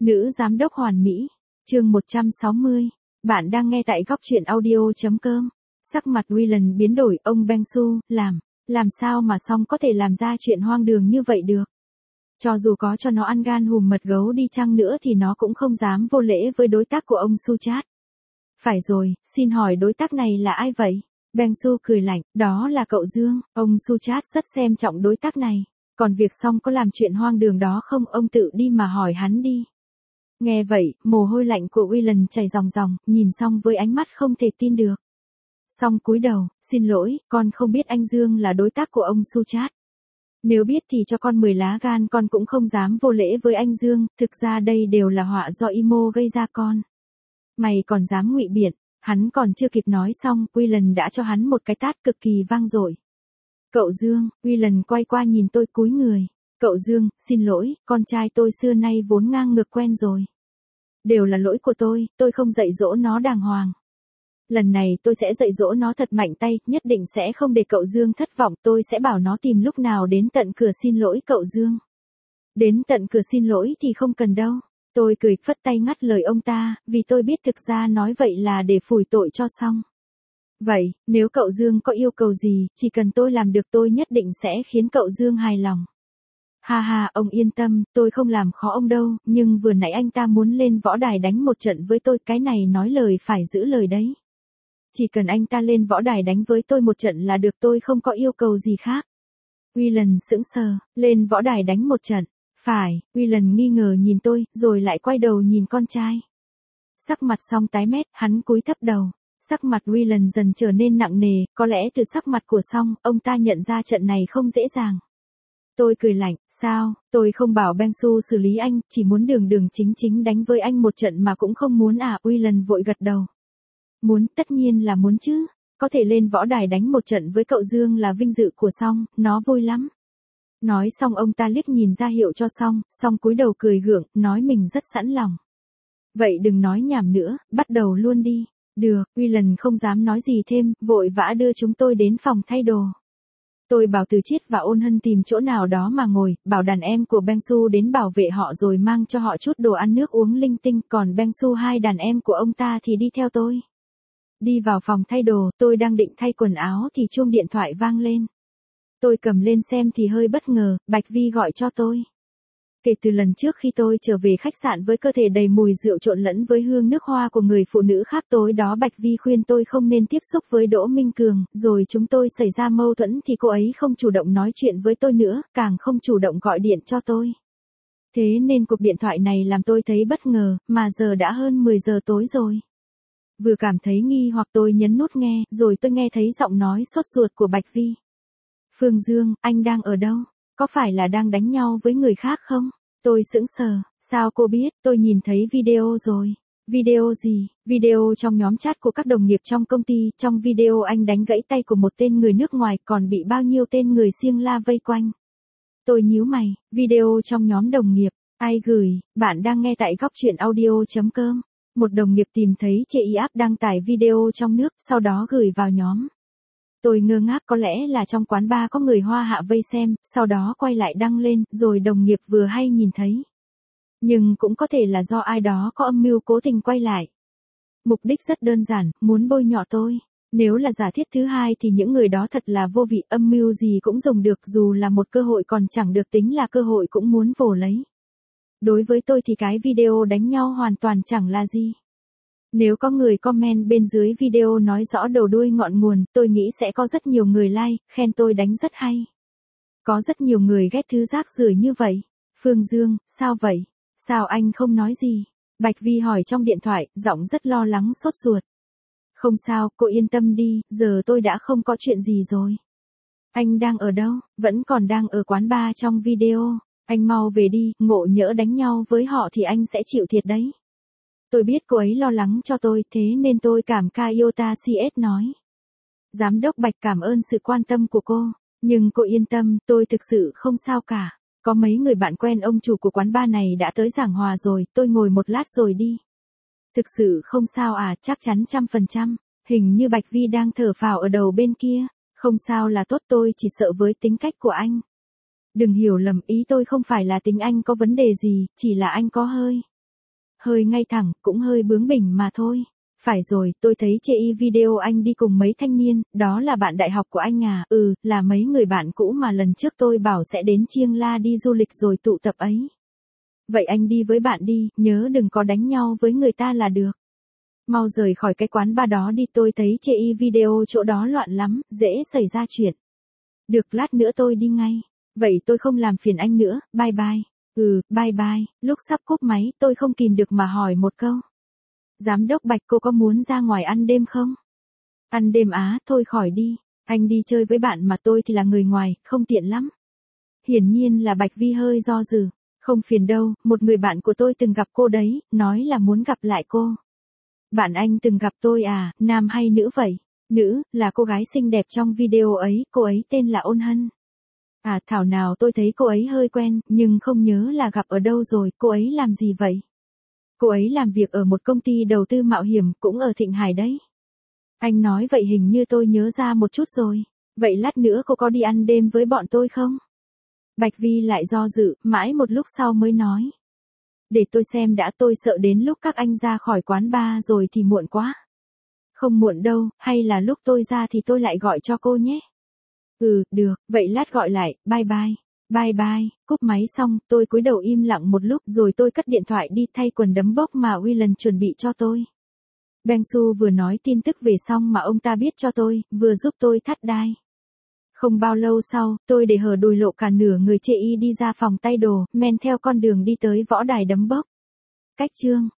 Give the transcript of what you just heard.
Nữ giám đốc hoàn mỹ. Chương 160. Bạn đang nghe tại góc truyện audio.com. Sắc mặt Willen biến đổi, ông Beng Su, làm sao mà Song có thể làm ra chuyện hoang đường như vậy được. Cho dù có cho nó ăn gan hùm mật gấu đi chăng nữa thì nó cũng không dám vô lễ với đối tác của ông Suchat. Phải rồi, xin hỏi đối tác này là ai vậy? Beng Su cười lạnh, đó là cậu Dương. Ông Suchat rất xem trọng đối tác này. Còn việc Song có làm chuyện hoang đường đó không, ông tự đi mà hỏi hắn đi. Nghe vậy, mồ hôi lạnh của Willen chảy ròng ròng, nhìn Song với ánh mắt không thể tin được. Song cúi đầu, xin lỗi, con không biết anh Dương là đối tác của ông Suchat. Nếu biết thì cho con 10 lá gan con cũng không dám vô lễ với anh Dương, thực ra đây đều là họa do Imo gây ra con. Mày còn dám ngụy biện, hắn còn chưa kịp nói xong, Willen đã cho hắn một cái tát cực kỳ vang dội. Cậu Dương, Willen quay qua nhìn tôi cúi người. Cậu Dương, xin lỗi, con trai tôi xưa nay vốn ngang ngược quen rồi. Đều là lỗi của tôi không dạy dỗ nó đàng hoàng. Lần này tôi sẽ dạy dỗ nó thật mạnh tay, nhất định sẽ không để cậu Dương thất vọng, tôi sẽ bảo nó tìm lúc nào đến tận cửa xin lỗi cậu Dương. Đến tận cửa xin lỗi thì không cần đâu. Tôi cười phất tay ngắt lời ông ta, vì tôi biết thực ra nói vậy là để phủi tội cho xong. Vậy, nếu cậu Dương có yêu cầu gì, chỉ cần tôi làm được tôi nhất định sẽ khiến cậu Dương hài lòng. Ha ha, ông yên tâm, tôi không làm khó ông đâu, nhưng vừa nãy anh ta muốn lên võ đài đánh một trận với tôi, cái này nói lời phải giữ lời đấy. Chỉ cần anh ta lên võ đài đánh với tôi một trận là được, tôi không có yêu cầu gì khác. Willen sững sờ, lên võ đài đánh một trận. Phải, Willen nghi ngờ nhìn tôi, rồi lại quay đầu nhìn con trai. Sắc mặt Song tái mét, hắn cúi thấp đầu. Sắc mặt Willen dần trở nên nặng nề, có lẽ từ sắc mặt của Song, ông ta nhận ra trận này không dễ dàng. Tôi cười lạnh, sao, tôi không bảo Beng Su xử lý anh, chỉ muốn đường đường chính chính đánh với anh một trận mà cũng không muốn à, Willen vội gật đầu. Muốn, tất nhiên là muốn chứ, có thể lên võ đài đánh một trận với cậu Dương là vinh dự của Song, nó vui lắm. Nói xong ông ta liếc nhìn ra hiệu cho Song cúi đầu cười gượng, nói mình rất sẵn lòng. Vậy đừng nói nhảm nữa, bắt đầu luôn đi. Được, Willen không dám nói gì thêm, vội vã đưa chúng tôi đến phòng thay đồ. Tôi bảo Từ Chiết và Ôn Hân tìm chỗ nào đó mà ngồi, bảo đàn em của Beng Su đến bảo vệ họ rồi mang cho họ chút đồ ăn nước uống linh tinh, còn Beng Su hai đàn em của ông ta thì đi theo tôi. Đi vào phòng thay đồ, tôi đang định thay quần áo thì chuông điện thoại vang lên. Tôi cầm lên xem thì hơi bất ngờ, Bạch Vi gọi cho tôi. Kể từ lần trước khi tôi trở về khách sạn với cơ thể đầy mùi rượu trộn lẫn với hương nước hoa của người phụ nữ khác, tối đó Bạch Vi khuyên tôi không nên tiếp xúc với Đỗ Minh Cường, rồi chúng tôi xảy ra mâu thuẫn thì cô ấy không chủ động nói chuyện với tôi nữa, càng không chủ động gọi điện cho tôi. Thế nên cuộc điện thoại này làm tôi thấy bất ngờ, mà giờ đã hơn 10 giờ tối rồi. Vừa cảm thấy nghi hoặc tôi nhấn nút nghe, rồi tôi nghe thấy giọng nói sốt ruột của Bạch Vi. Phương Dương, anh đang ở đâu? Có phải là đang đánh nhau với người khác không? Tôi sững sờ, sao cô biết? Tôi nhìn thấy video rồi. Video gì? Video trong nhóm chat của các đồng nghiệp trong công ty, trong video anh đánh gãy tay của một tên người nước ngoài, còn bị bao nhiêu tên người xiêng la vây quanh. Tôi nhíu mày, video trong nhóm đồng nghiệp, ai gửi? Bạn đang nghe tại góc truyện audio.com. Một đồng nghiệp tìm thấy chị Áp đăng tải video trong nước, sau đó gửi vào nhóm. Tôi ngơ ngác, có lẽ là trong quán bar có người Hoa Hạ vây xem, sau đó quay lại đăng lên, rồi đồng nghiệp vừa hay nhìn thấy. Nhưng cũng có thể là do ai đó có âm mưu cố tình quay lại. Mục đích rất đơn giản, muốn bôi nhọ tôi. Nếu là giả thiết thứ hai thì những người đó thật là vô vị, âm mưu gì cũng dùng được, dù là một cơ hội còn chẳng được tính là cơ hội cũng muốn vồ lấy. Đối với tôi thì cái video đánh nhau hoàn toàn chẳng là gì. Nếu có người comment bên dưới video nói rõ đầu đuôi ngọn nguồn, tôi nghĩ sẽ có rất nhiều người like, khen tôi đánh rất hay. Có rất nhiều người ghét thứ rác rưởi như vậy. Phương Dương, sao vậy? Sao anh không nói gì? Bạch Vi hỏi trong điện thoại, giọng rất lo lắng sốt ruột. Không sao, cô yên tâm đi, giờ tôi đã không có chuyện gì rồi. Anh đang ở đâu? Vẫn còn đang ở quán bar trong video. Anh mau về đi, ngộ nhỡ đánh nhau với họ thì anh sẽ chịu thiệt đấy. Tôi biết cô ấy lo lắng cho tôi, thế nên tôi cảm Kayota CS nói. Giám đốc Bạch cảm ơn sự quan tâm của cô, nhưng cô yên tâm, tôi thực sự không sao cả. Có mấy người bạn quen ông chủ của quán bar này đã tới giảng hòa rồi, tôi ngồi một lát rồi đi. Thực sự không sao à, chắc chắn 100%. Hình như Bạch Vi đang thở phào ở đầu bên kia. Không sao là tốt, tôi chỉ sợ với tính cách của anh. Đừng hiểu lầm, ý tôi không phải là tính anh có vấn đề gì, chỉ là anh có hơi Hơi ngay thẳng, cũng hơi bướng bỉnh mà thôi. Phải rồi, tôi thấy chê video anh đi cùng mấy thanh niên, đó là bạn đại học của anh à? Ừ, là mấy người bạn cũ mà lần trước tôi bảo sẽ đến Chiêng La đi du lịch rồi tụ tập ấy. Vậy anh đi với bạn đi, nhớ đừng có đánh nhau với người ta là được. Mau rời khỏi cái quán bar đó đi, tôi thấy chê video chỗ đó loạn lắm, dễ xảy ra chuyện. Được, lát nữa tôi đi ngay. Vậy tôi không làm phiền anh nữa, bye bye. Ừ, bye bye. Lúc sắp cúp máy, tôi không kìm được mà hỏi một câu. Giám đốc Bạch, cô có muốn ra ngoài ăn đêm không? Ăn đêm á, thôi khỏi đi. Anh đi chơi với bạn mà tôi thì là người ngoài, không tiện lắm. Hiển nhiên là Bạch Vi hơi do dự. Không phiền đâu, một người bạn của tôi từng gặp cô đấy, nói là muốn gặp lại cô. Bạn anh từng gặp tôi à, nam hay nữ vậy? Nữ, là cô gái xinh đẹp trong video ấy, cô ấy tên là Ôn Hân. À, thảo nào tôi thấy cô ấy hơi quen, nhưng không nhớ là gặp ở đâu rồi, cô ấy làm gì vậy? Cô ấy làm việc ở một công ty đầu tư mạo hiểm, cũng ở Thịnh Hải đấy. Anh nói vậy hình như tôi nhớ ra một chút rồi. Vậy lát nữa cô có đi ăn đêm với bọn tôi không? Bạch Vi lại do dự, mãi một lúc sau mới nói. Để tôi xem đã, tôi sợ đến lúc các anh ra khỏi quán bar rồi thì muộn quá. Không muộn đâu, hay là lúc tôi ra thì tôi lại gọi cho cô nhé. Ừ, được, vậy lát gọi lại, bye bye. Bye bye, cúp máy xong, tôi cúi đầu im lặng một lúc rồi tôi cất điện thoại đi thay quần đấm bốc mà Willen chuẩn bị cho tôi. Beng Su vừa nói tin tức về xong mà ông ta biết cho tôi, vừa giúp tôi thắt đai. Không bao lâu sau, tôi để hở đùi lộ cả nửa người chê y đi ra phòng tay đồ, men theo con đường đi tới võ đài đấm bốc. Cách chương